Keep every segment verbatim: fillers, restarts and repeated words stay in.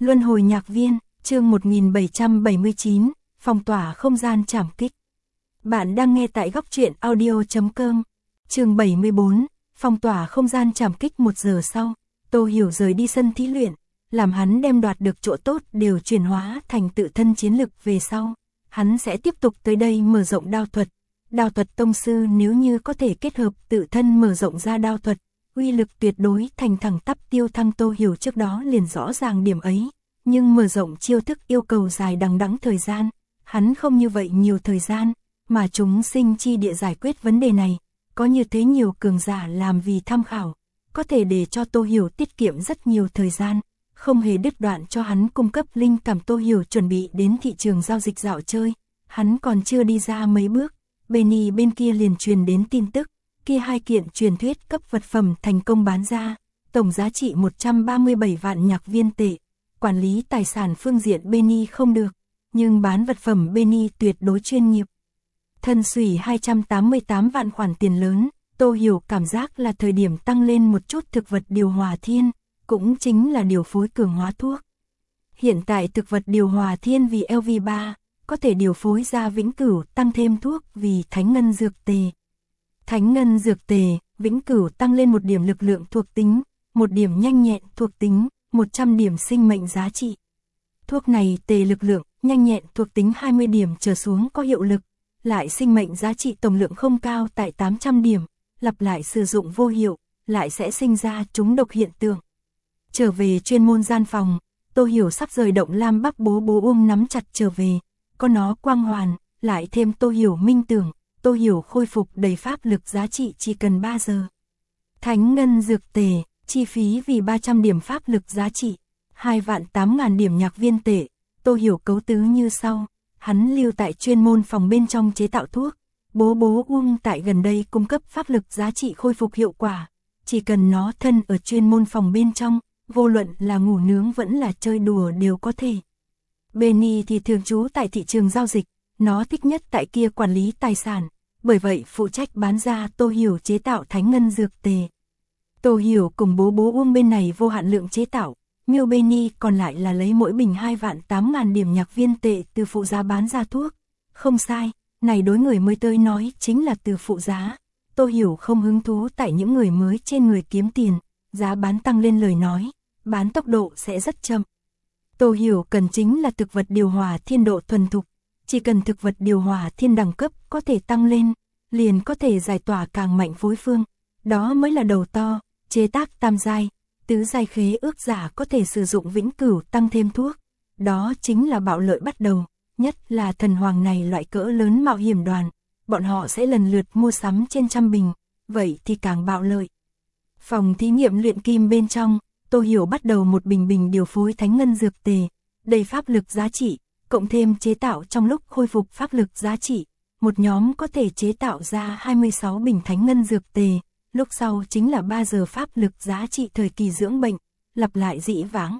Luân hồi nhạc viên, chương một nghìn bảy trăm bảy mươi chín, phong tỏa không gian trảm kích. Bạn đang nghe tại góc truyện audio chấm com. Chương bảy mươi bốn, phong tỏa không gian trảm kích. Một giờ sau, Tô Hiểu rời đi sân thí luyện, làm hắn đem đoạt được chỗ tốt đều chuyển hóa thành tự thân chiến lực về sau. Hắn sẽ tiếp tục tới đây mở rộng đao thuật. Đao thuật tông sư nếu như có thể kết hợp tự thân mở rộng ra đao thuật, uy lực tuyệt đối thành thẳng tắp tiêu thăng. Tô Hiểu trước đó liền rõ ràng điểm ấy, nhưng mở rộng chiêu thức yêu cầu dài đằng đẵng thời gian, hắn không như vậy nhiều thời gian, mà chúng sinh chi địa giải quyết vấn đề này, có như thế nhiều cường giả làm vì tham khảo, có thể để cho Tô Hiểu tiết kiệm rất nhiều thời gian, không hề đứt đoạn cho hắn cung cấp linh cảm. Tô Hiểu chuẩn bị đến thị trường giao dịch dạo chơi, hắn còn chưa đi ra mấy bước, Benny bên kia liền truyền đến tin tức, kia hai kiện truyền thuyết cấp vật phẩm thành công bán ra, tổng giá trị một trăm ba mươi bảy vạn nhạc viên tệ. Quản lý tài sản phương diện Benny không được, nhưng bán vật phẩm Benny tuyệt đối chuyên nghiệp. Thân xủy hai trăm tám mươi tám vạn, khoản tiền lớn, Tô Hiểu cảm giác là thời điểm tăng lên một chút thực vật điều hòa thiên, cũng chính là điều phối cường hóa thuốc. Hiện tại thực vật điều hòa thiên vì L V ba, có thể điều phối ra vĩnh cửu tăng thêm thuốc vì thánh ngân dược tề. Thánh ngân dược tề, vĩnh cửu tăng lên một điểm lực lượng thuộc tính, một điểm nhanh nhẹn thuộc tính, một trăm điểm sinh mệnh giá trị. Thuốc này tề lực lượng, nhanh nhẹn thuộc tính hai mươi điểm trở xuống có hiệu lực, lại sinh mệnh giá trị tổng lượng không cao tại tám trăm điểm, lặp lại sử dụng vô hiệu, lại sẽ sinh ra trúng độc hiện tượng. Trở về chuyên môn gian phòng, Tô Hiểu sắp rời động lam bắc bố bố ôm nắm chặt trở về, có nó quang hoàn, lại thêm Tô Hiểu minh tưởng, Tô Hiểu khôi phục đầy pháp lực giá trị chỉ cần ba giờ. Thánh ngân dược tề, chi phí vì ba trăm điểm pháp lực giá trị, hai vạn tám ngàn điểm nhạc viên tệ. Tô Hiểu cấu tứ như sau, hắn lưu tại chuyên môn phòng bên trong chế tạo thuốc, bố bố uông tại gần đây cung cấp pháp lực giá trị khôi phục hiệu quả, chỉ cần nó thân ở chuyên môn phòng bên trong, vô luận là ngủ nướng vẫn là chơi đùa đều có thể. Benny thì thường trú tại thị trường giao dịch, nó thích nhất tại kia quản lý tài sản, bởi vậy phụ trách bán ra Tô Hiểu chế tạo thánh ngân dược tề. Tô Hiểu cùng bố bố uông bên này vô hạn lượng chế tạo, Miêu Benny còn lại là lấy mỗi bình hai vạn tám ngàn điểm nhạc viên tệ từ phụ giá bán ra thuốc. Không sai, này đối người mới tới nói chính là từ phụ giá. Tô Hiểu không hứng thú tại những người mới trên người kiếm tiền, giá bán tăng lên lời nói, bán tốc độ sẽ rất chậm. Tô Hiểu cần chính là thực vật điều hòa thiên độ thuần thục, chỉ cần thực vật điều hòa thiên đẳng cấp có thể tăng lên, liền có thể giải tỏa càng mạnh phối phương, đó mới là đầu to. Chế tác tam giai, tứ giai khế ước giả có thể sử dụng vĩnh cửu tăng thêm thuốc, đó chính là bạo lợi bắt đầu, nhất là thần hoàng này loại cỡ lớn mạo hiểm đoàn, bọn họ sẽ lần lượt mua sắm trên trăm bình, vậy thì càng bạo lợi. Phòng thí nghiệm luyện kim bên trong, Tô Hiểu bắt đầu một bình bình điều phối thánh ngân dược tề, đầy pháp lực giá trị, cộng thêm chế tạo trong lúc khôi phục pháp lực giá trị, một nhóm có thể chế tạo ra hai mươi sáu bình thánh ngân dược tề. Lúc sau chính là ba giờ pháp lực giá trị thời kỳ dưỡng bệnh, lặp lại dĩ vãng.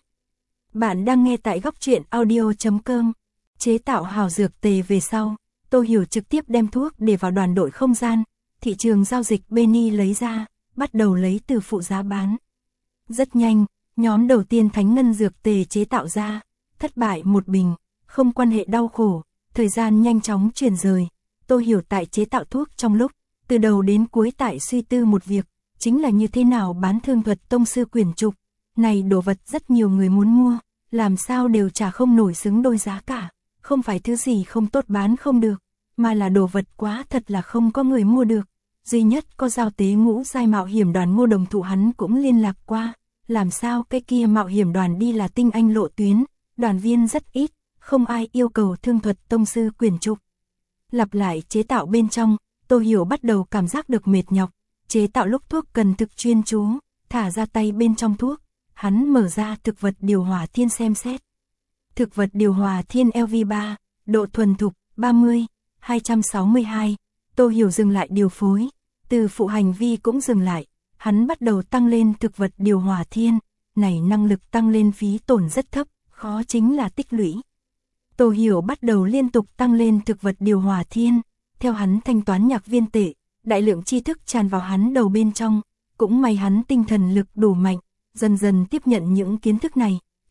Bạn đang nghe tại góc truyện audio chấm com. Chế tạo hào dược tề về sau, Tô Hiểu trực tiếp đem thuốc để vào đoàn đội không gian, thị trường giao dịch Benny lấy ra, bắt đầu lấy từ phụ giá bán. Rất nhanh, nhóm đầu tiên thánh ngân dược tề chế tạo ra, thất bại một bình, không quan hệ đau khổ, thời gian nhanh chóng chuyển rời. Tô Hiểu tại chế tạo thuốc trong lúc, từ đầu đến cuối tại suy tư một việc, chính là như thế nào bán thương thuật tông sư quyển trục. Này đồ vật rất nhiều người muốn mua, làm sao đều trả không nổi xứng đôi giá cả, không phải thứ gì không tốt bán không được, mà là đồ vật quá thật là không có người mua được. Duy nhất có giao tế ngũ giai mạo hiểm đoàn Ngô Đồng Thụ hắn cũng liên lạc qua, làm sao cái kia mạo hiểm đoàn đi là tinh anh lộ tuyến, đoàn viên rất ít, không ai yêu cầu thương thuật tông sư quyển trục. Lặp lại chế tạo bên trong, Tô Hiểu bắt đầu cảm giác được mệt nhọc, chế tạo lúc thuốc cần thực chuyên chú, thả ra tay bên trong thuốc, hắn mở ra thực vật điều hòa thiên xem xét. Thực vật điều hòa thiên L V ba, độ thuần thục ba mươi, hai trăm sáu mươi hai, Tô Hiểu dừng lại điều phối, từ phụ hành vi cũng dừng lại, hắn bắt đầu tăng lên thực vật điều hòa thiên, này năng lực tăng lên phí tổn rất thấp, khó chính là tích lũy. Tô Hiểu bắt đầu liên tục tăng lên thực vật điều hòa thiên. Theo hắn thanh toán nhạc viên tệ, đại lượng tri thức tràn vào hắn đầu bên trong, cũng may hắn tinh thần lực đủ mạnh, dần dần tiếp nhận những kiến thức này,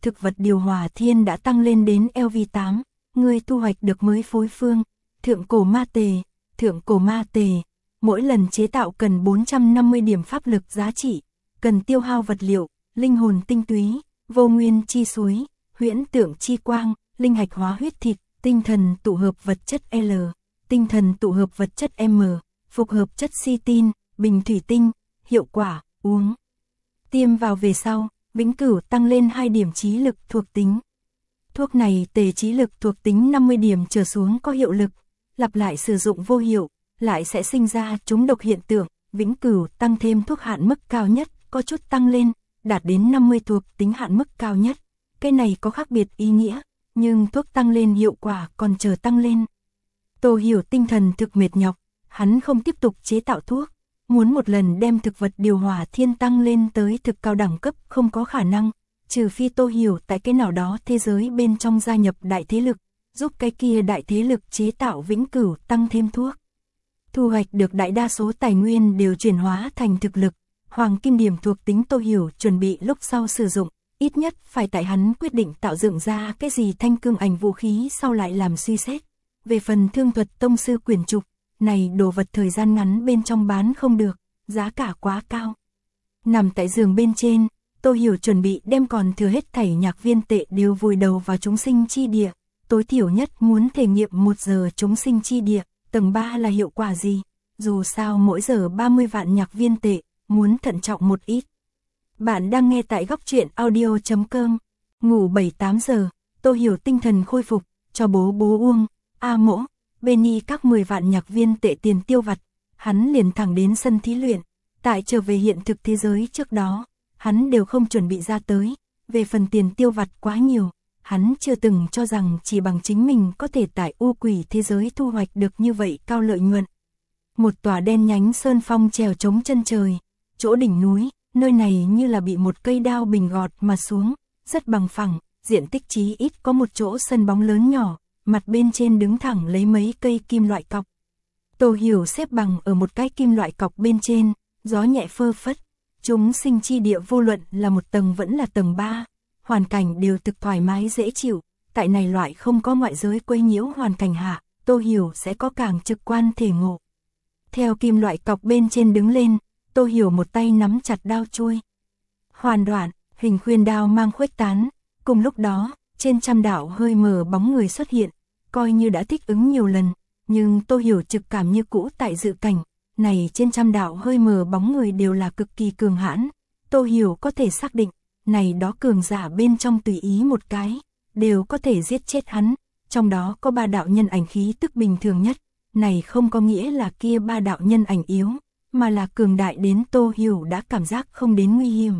thực vật điều hòa thiên đã tăng lên đến L V tám, ngươi thu hoạch được mới phối phương, thượng cổ ma tề, thượng cổ ma tề, mỗi lần chế tạo cần bốn trăm năm mươi điểm pháp lực giá trị, cần tiêu hao vật liệu, linh hồn tinh túy, vô nguyên chi suối, huyễn tượng chi quang, linh hạch hóa huyết thịt, tinh thần tụ hợp vật chất L, tinh thần tụ hợp vật chất M, phục hợp chất si tin, bình thủy tinh, hiệu quả, uống. Tiêm vào về sau, vĩnh cửu tăng lên hai điểm trí lực thuộc tính. Thuốc này tề trí lực thuộc tính năm mươi điểm trở xuống có hiệu lực, lặp lại sử dụng vô hiệu, lại sẽ sinh ra trúng độc hiện tượng, vĩnh cửu tăng thêm thuốc hạn mức cao nhất, có chút tăng lên, đạt đến năm mươi thuộc tính hạn mức cao nhất. Cái này có khác biệt ý nghĩa, nhưng thuốc tăng lên hiệu quả còn chờ tăng lên. Tô Hiểu tinh thần thực mệt nhọc, hắn không tiếp tục chế tạo thuốc, muốn một lần đem thực vật điều hòa thiên tăng lên tới thực cao đẳng cấp không có khả năng, trừ phi Tô Hiểu tại cái nào đó thế giới bên trong gia nhập đại thế lực, giúp cái kia đại thế lực chế tạo vĩnh cửu tăng thêm thuốc. Thu hoạch được đại đa số tài nguyên đều chuyển hóa thành thực lực, hoàng kim điểm thuộc tính Tô Hiểu chuẩn bị lúc sau sử dụng, ít nhất phải tại hắn quyết định tạo dựng ra cái gì thanh cương ảnh vũ khí sau lại làm suy xét. Về phần thương thuật tông sư quyển trục, này đồ vật thời gian ngắn bên trong bán không được, giá cả quá cao. Nằm tại giường bên trên, Tô Hiểu chuẩn bị đem còn thừa hết thảy nhạc viên tệ đều vùi đầu vào chúng sinh chi địa, tối thiểu nhất muốn thể nghiệm một giờ chúng sinh chi địa, tầng ba là hiệu quả gì, dù sao mỗi giờ ba mươi vạn nhạc viên tệ, muốn thận trọng một ít. Bạn đang nghe tại góc truyện audio chấm com, ngủ bảy tám giờ, Tô Hiểu tinh thần khôi phục, cho bố bố uông, A mỗ, Benny các mười vạn nhạc viên tệ tiền tiêu vặt, hắn liền thẳng đến sân thí luyện, tại trở về hiện thực thế giới trước đó, hắn đều không chuẩn bị ra tới, về phần tiền tiêu vặt quá nhiều, hắn chưa từng cho rằng chỉ bằng chính mình có thể tại u quỷ thế giới thu hoạch được như vậy cao lợi nhuận. Một tòa đen nhánh sơn phong trèo trống chân trời, chỗ đỉnh núi, nơi này như là bị một cây đao bình gọt mà xuống, rất bằng phẳng, diện tích chí ít có một chỗ sân bóng lớn nhỏ, mặt bên trên đứng thẳng lấy mấy cây kim loại cọc. Tô Hiểu xếp bằng ở một cái kim loại cọc bên trên, gió nhẹ phơ phất, chúng sinh chi địa vô luận là một tầng vẫn là tầng ba, hoàn cảnh đều thực thoải mái dễ chịu, tại này loại không có ngoại giới quấy nhiễu hoàn cảnh hạ, Tô Hiểu sẽ có càng trực quan thể ngộ. Theo kim loại cọc bên trên đứng lên, Tô Hiểu một tay nắm chặt đao chuôi. Hoàn đoạn, hình khuyên đao mang khuếch tán, cùng lúc đó, trên trăm đạo hơi mờ bóng người xuất hiện, coi như đã thích ứng nhiều lần, nhưng Tô Hiểu trực cảm như cũ tại dự cảnh, này trên trăm đạo hơi mờ bóng người đều là cực kỳ cường hãn, Tô Hiểu có thể xác định, này đó cường giả bên trong tùy ý một cái, đều có thể giết chết hắn, trong đó có ba đạo nhân ảnh khí tức bình thường nhất, này không có nghĩa là kia ba đạo nhân ảnh yếu, mà là cường đại đến Tô Hiểu đã cảm giác không đến nguy hiểm.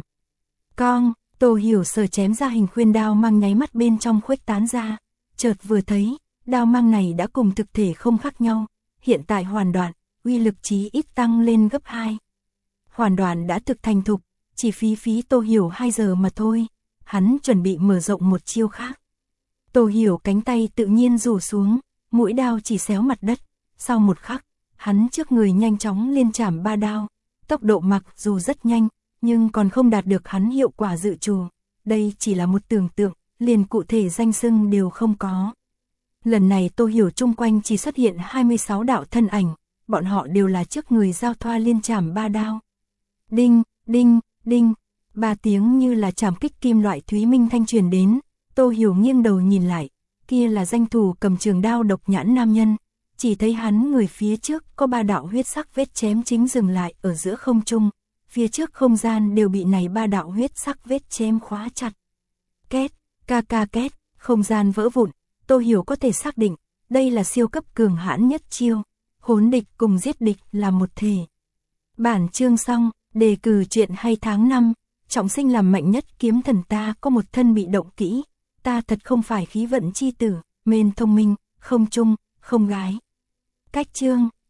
Con, Tô Hiểu sờ chém ra hình khuyên đao mang nháy mắt bên trong khuếch tán ra, chợt vừa thấy, đao mang này đã cùng thực thể không khác nhau, hiện tại hoàn đoạn, uy lực chí ít tăng lên gấp hai. Hoàn đoạn đã thực thành thục, chỉ phí phí Tô Hiểu hai giờ mà thôi, hắn chuẩn bị mở rộng một chiêu khác. Tô Hiểu cánh tay tự nhiên rủ xuống, mũi đao chỉ xéo mặt đất, sau một khắc, hắn trước người nhanh chóng liên chảm ba đao, tốc độ mặc dù rất nhanh, nhưng còn không đạt được hắn hiệu quả dự trù, đây chỉ là một tưởng tượng, liền cụ thể danh xưng đều không có. Lần này Tô Hiểu chung quanh chỉ xuất hiện hai mươi sáu đạo thân ảnh, bọn họ đều là trước người giao thoa liên chảm ba đao. Đinh, đinh, đinh, ba tiếng như là chảm kích kim loại thúy minh thanh truyền đến, Tô Hiểu nghiêng đầu nhìn lại, kia là danh thủ cầm trường đao độc nhãn nam nhân, chỉ thấy hắn người phía trước có ba đạo huyết sắc vết chém chính dừng lại ở giữa không trung, phía trước không gian đều bị này ba đạo huyết sắc vết chém khóa chặt. Két, ca ca két, không gian vỡ vụn, Tô Hiểu có thể xác định, đây là siêu cấp cường hãn nhất chiêu, hỗn địch cùng giết địch là một thể. Bản chương xong, đề cử chuyện hay tháng năm, trọng sinh làm mạnh nhất kiếm thần ta có một thân bị động kỹ, ta thật không phải khí vận chi tử, mên thông minh, không trung, không gái. Cách chương